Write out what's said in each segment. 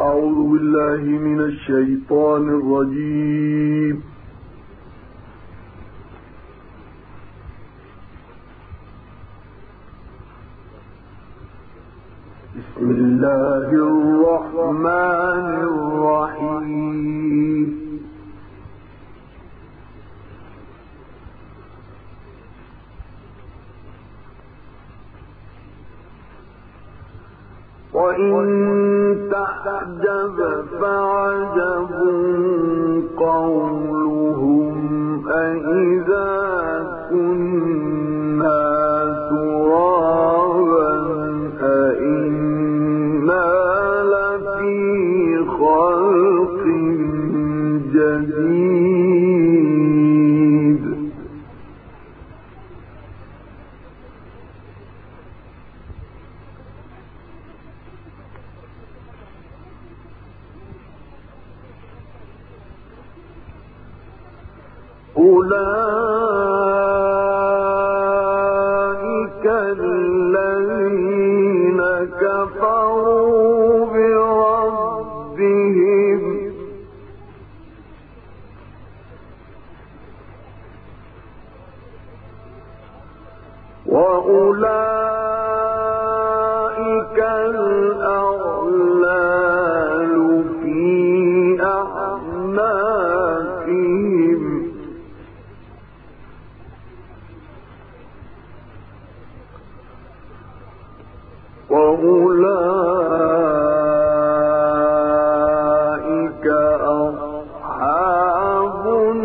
أعوذ بالله من الشيطان الرجيم. بسم الله الرحمن الرحيم. وإن تعجب فعجب قولهم أإذا كنا ترابا أإنا لفي خلق جديد. أولئك الذين كفروا بربهم وأولئك الأغلال في أعناقهم وأولئك أصحاب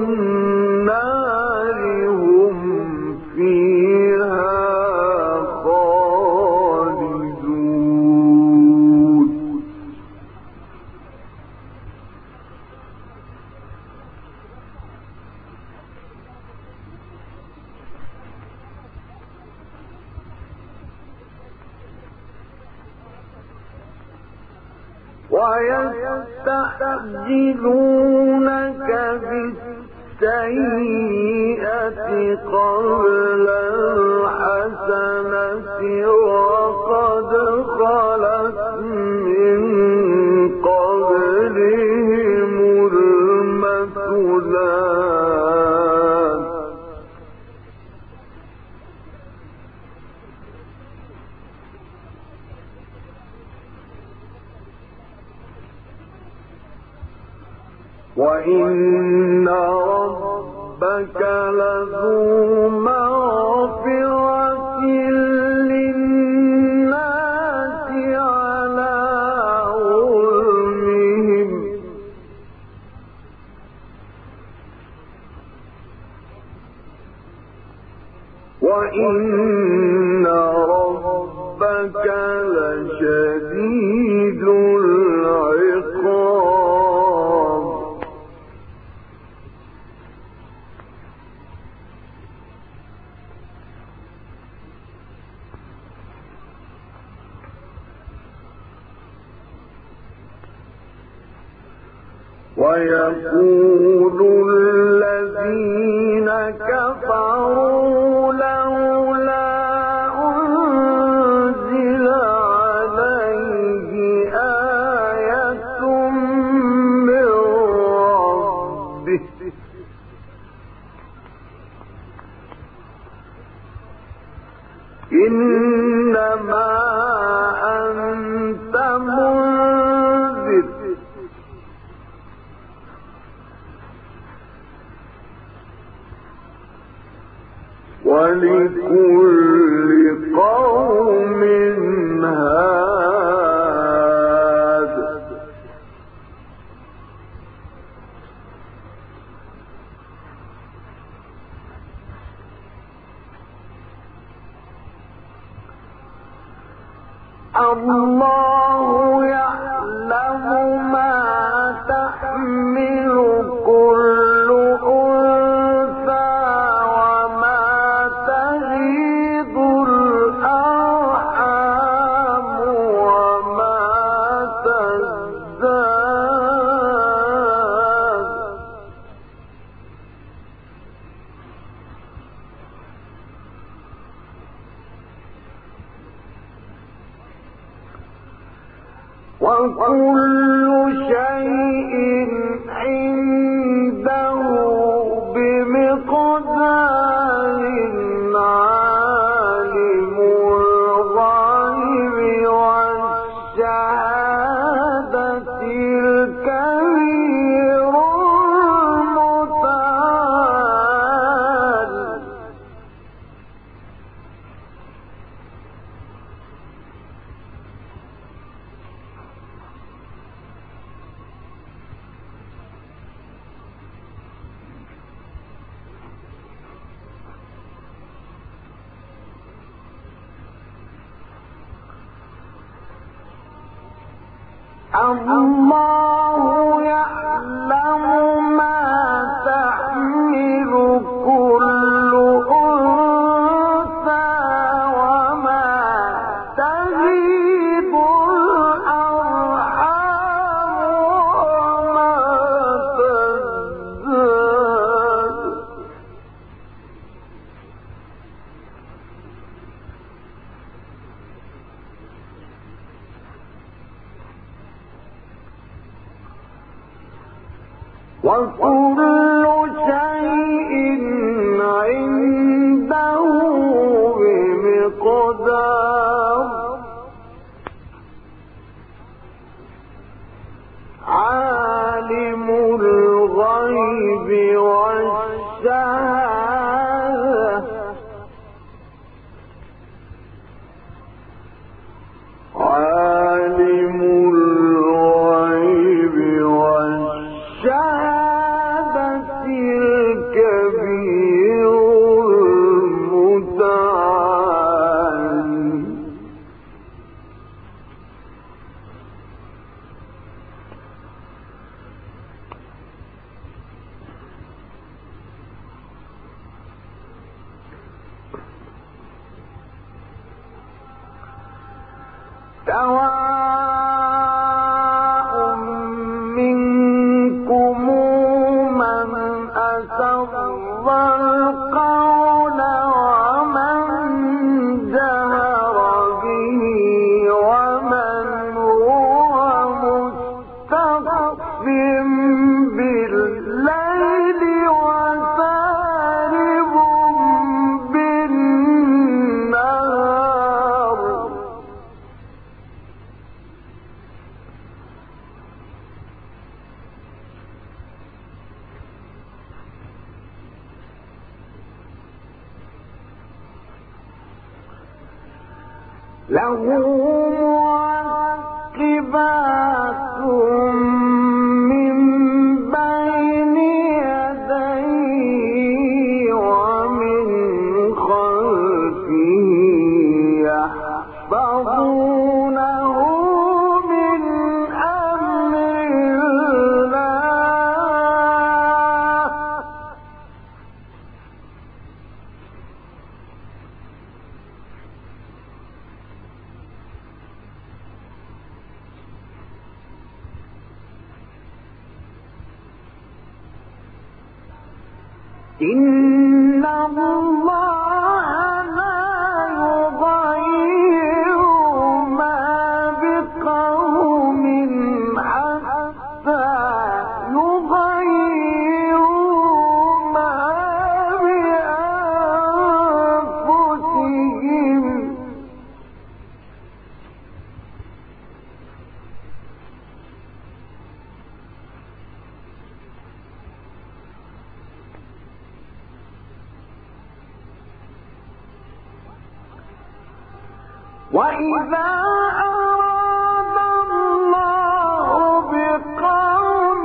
النار هم فيها خالدون. ويستعجلونك بالسيئة قبل الحسنة وقد خلت من قبلهم المثلات وإن ربك لذو مغفرة للناس على ظلمهم وإن ربك لشديد العقاب. ويقول الذين كفروا لولا أنزل عليه آية من ربه إنما أنت منذر ولكل قوم هاد. الله يعلم ما تحمل كل أنثى وما تغيب الله يعلم ما تحمل كل أنثى وما تغيض الأرحام وما تزداد وكل شيء عنده بمقدار عالم الغيب والشهادة عالم الغيب والشهادة الكبير المتعال سواء منكم من أسر القول ومن جهر به ومن هو مستخف بالليل وسارب بالنهار له معقبات من بين يديه ومن خلفه يحفظونه من أمر الله إن الله لا يغير ما بقوم حتى يغيروا ما بأنفسهم وإذا أراد الله بقوم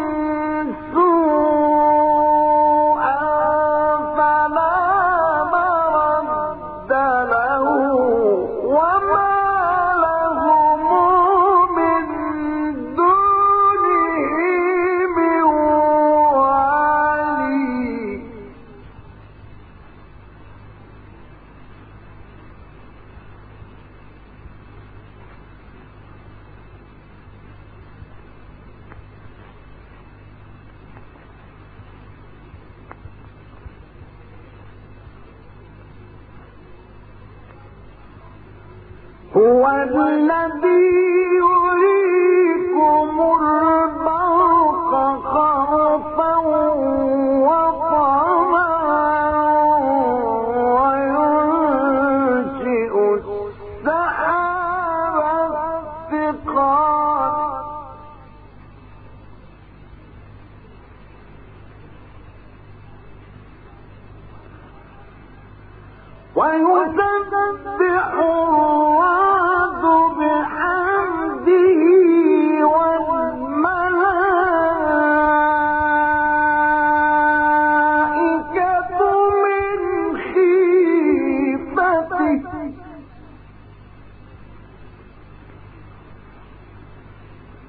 سوءا فلا مرد له وما لهم من دونه من والي هو الذي يريكم البرق خوفا وطمعا وينشئ السحاب الثقال ويسبح الرعد بحمده والملائكة من خيفته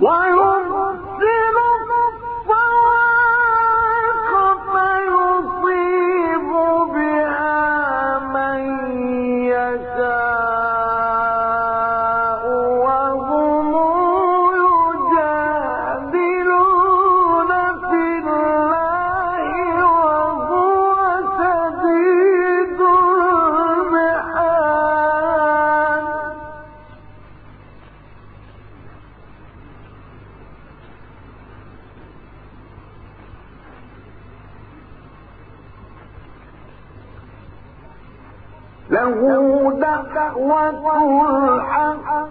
له دعوة الحق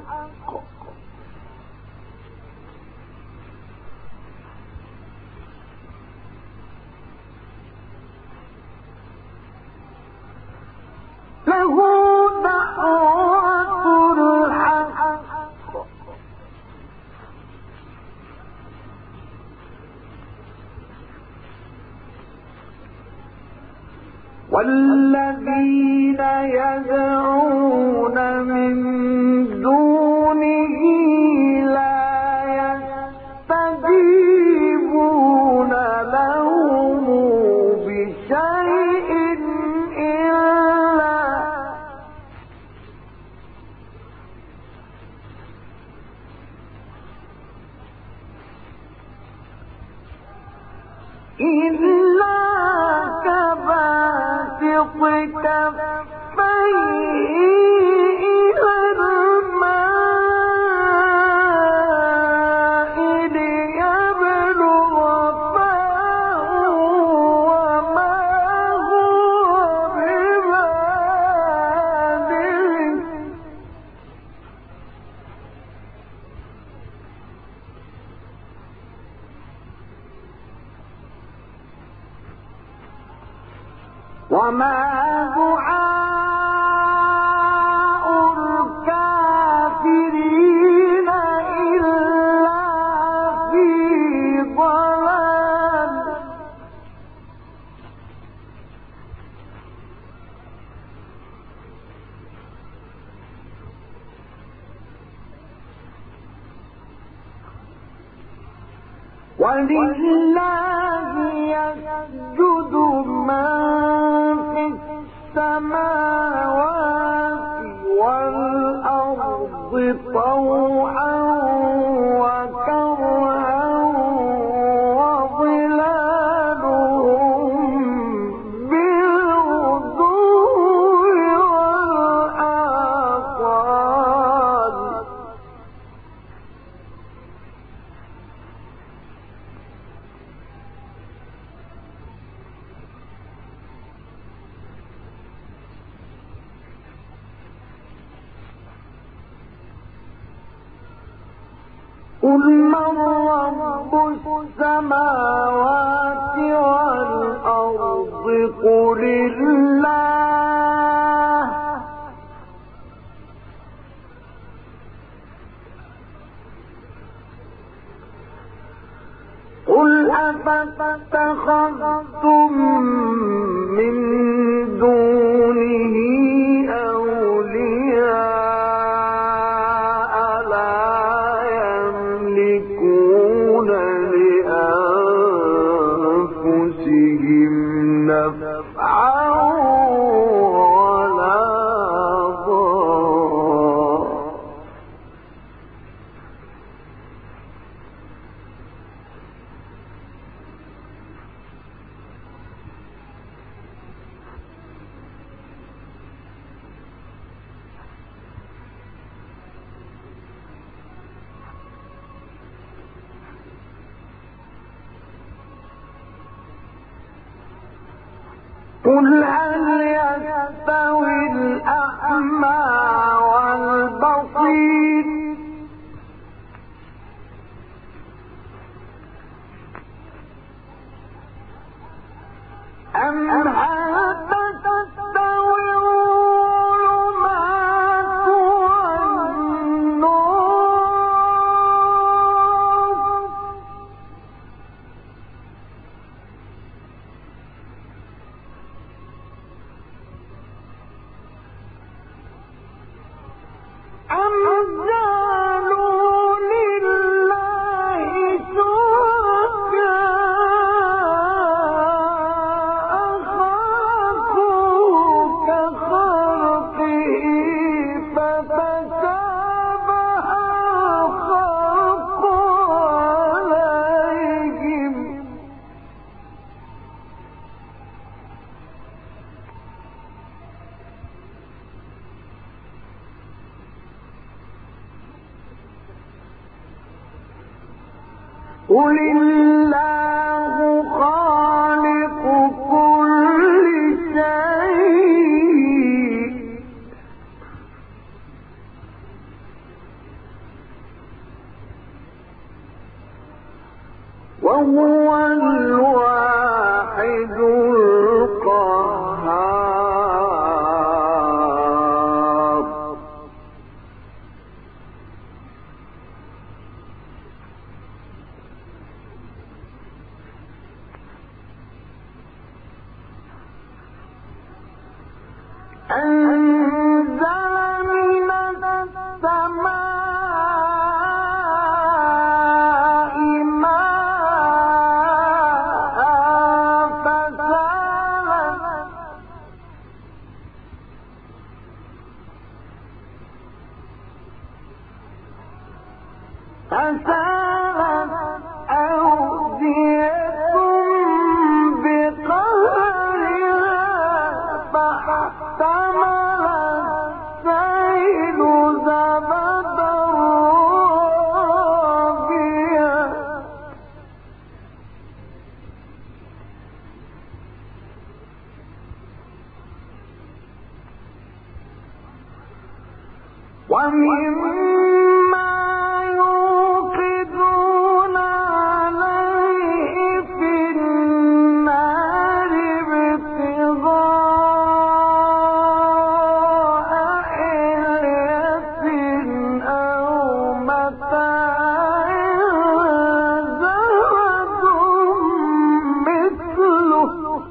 والذين يدعون من دونه لا يستجيبون لهم بشيء إلا كباسط كفيه إلى الماء ليبلغ فاه وما هو ببالغه وما دعاء الكافرين إلا في ضلال ولله يسجد من في السماوات والأرض طوعا وكرها وظلالهم بالغدو والآصال قل من رب السماوات والأرض قل الله قل أفاتخذتم من دونه أولياء لا يملكون لأنفسهم نفعا ولا ضرا قل هل يستوي الأعمى والبصير أم هل تستوي الظلمات والنور قل الله خالق كل شيء وهو الواحد القهار أنزل من السماء ماء فسالت أودية بقدرها فاحتمل السيل زبدا رابيا ومما يوقدون عليه في النار ابتغاء حلية أو متاع زبد مثله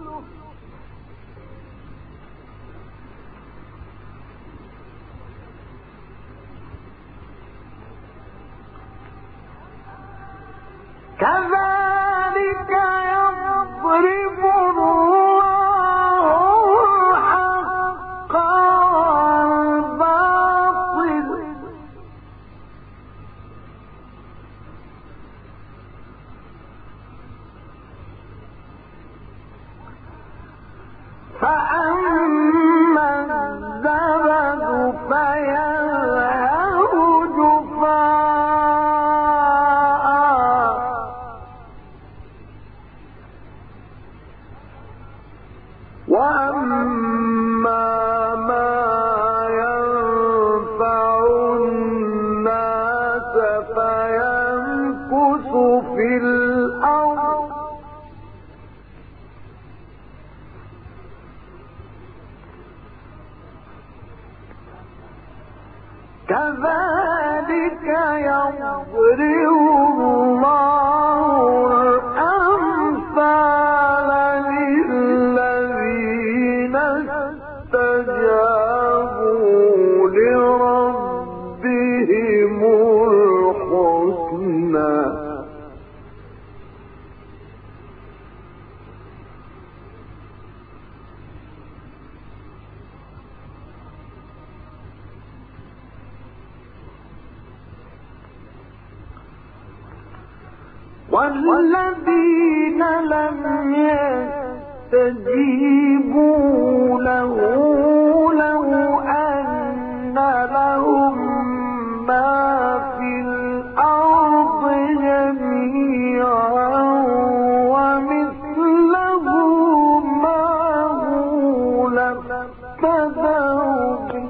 كذلك يضرب الله الحق والباطل فأما الزبد فيذهب جفاء وأما ما ينفع الناس فيمكث في الأرض كذلك يضرب الله الأمثال للذين استجابوا لربهم الحسنى والذين لم يستجيبوا له لو أن لهم ما في الأرض جميعا ومثله معه لافتدوا به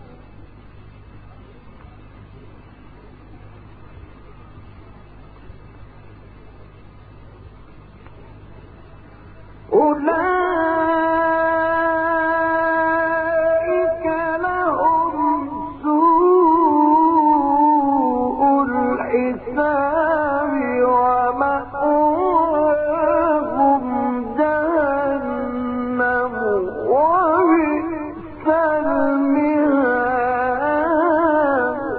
أولئك لهم سوء الحساب ومأواهم جهنم وبئس المهاد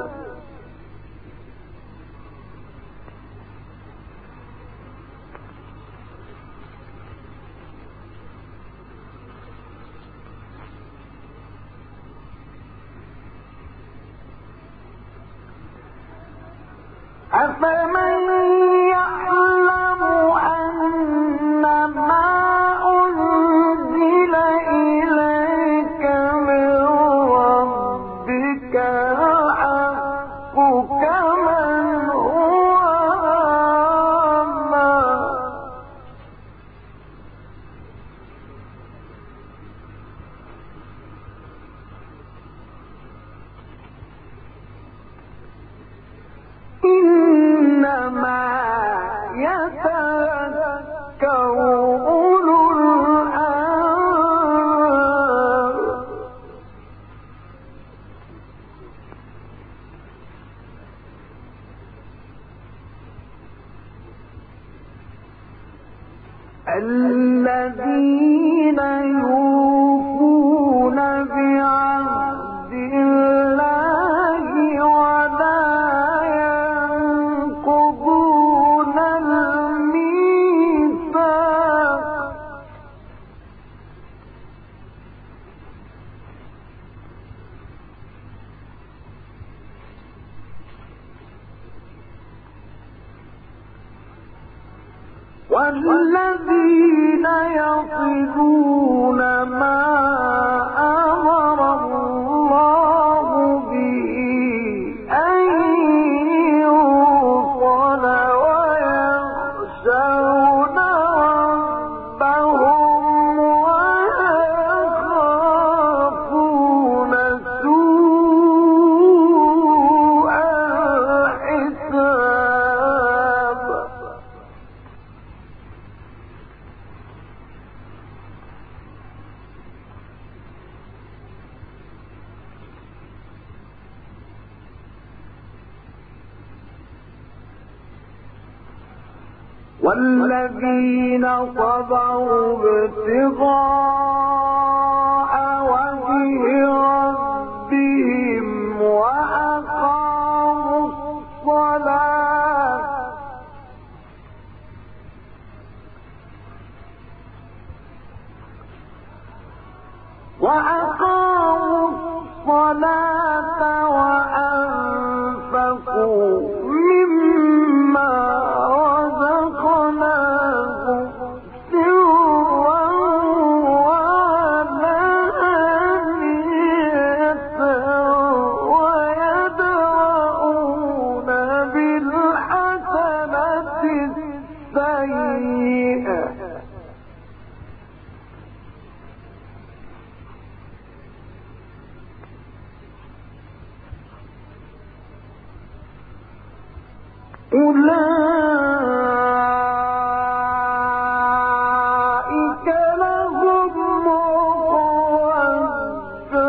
الذين يوفون بعهد الله ولا ينقضون الميثاق والذين يصلون ما أمر الله به أن يوصل ويخشون ربهم ويخافون سوء الحساب والذين صبروا ابتغاء وجه ربهم وأقاموا الصلاة وأنفقوا مما رزقناهم سرا وعلانية ويدرؤون بالحسنة السيئة أولئك لهم عقبى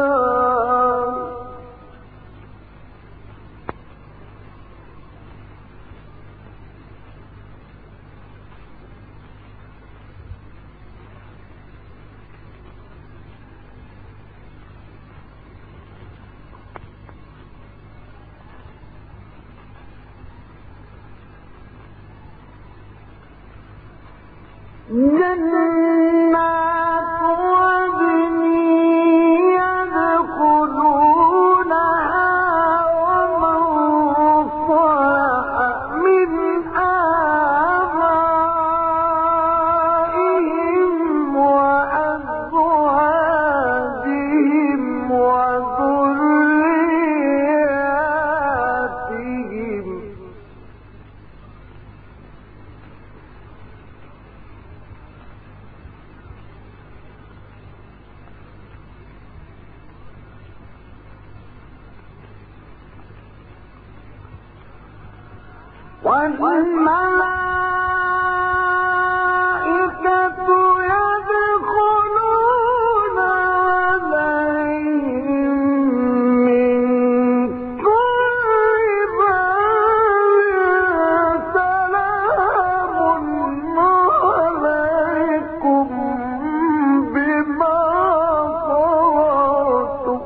جنات عدن يدخلونها ومن صلح من آبائهم وأزواجهم وذرياتهم والملائكة يدخلون عليهم من كل باب سلام عليكم بما صبرتم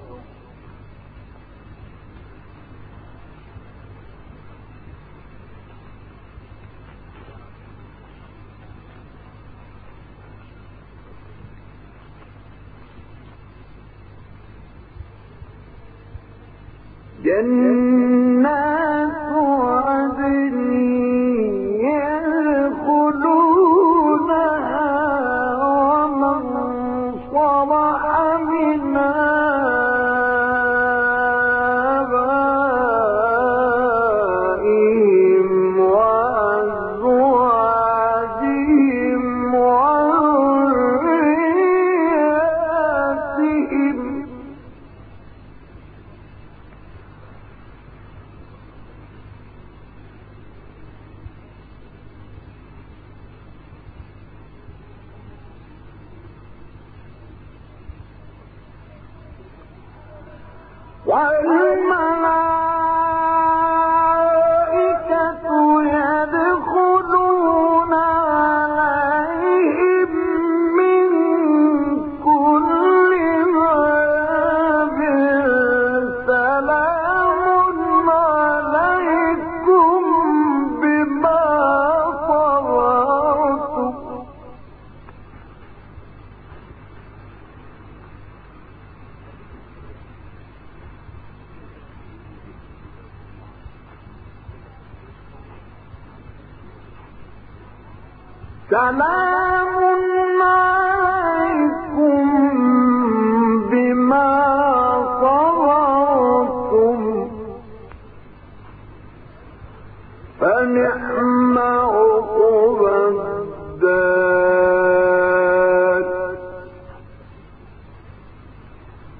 جنات عدن يدخلونها ومن صلح من آبائهم وأزواجهم وذرياتهم والملائكة يدخلون عليهم سلام عليكم بما صبرتم فنعم عقبى الدار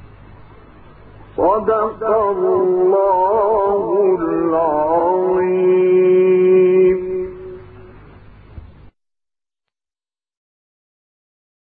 صدق الله العظيم.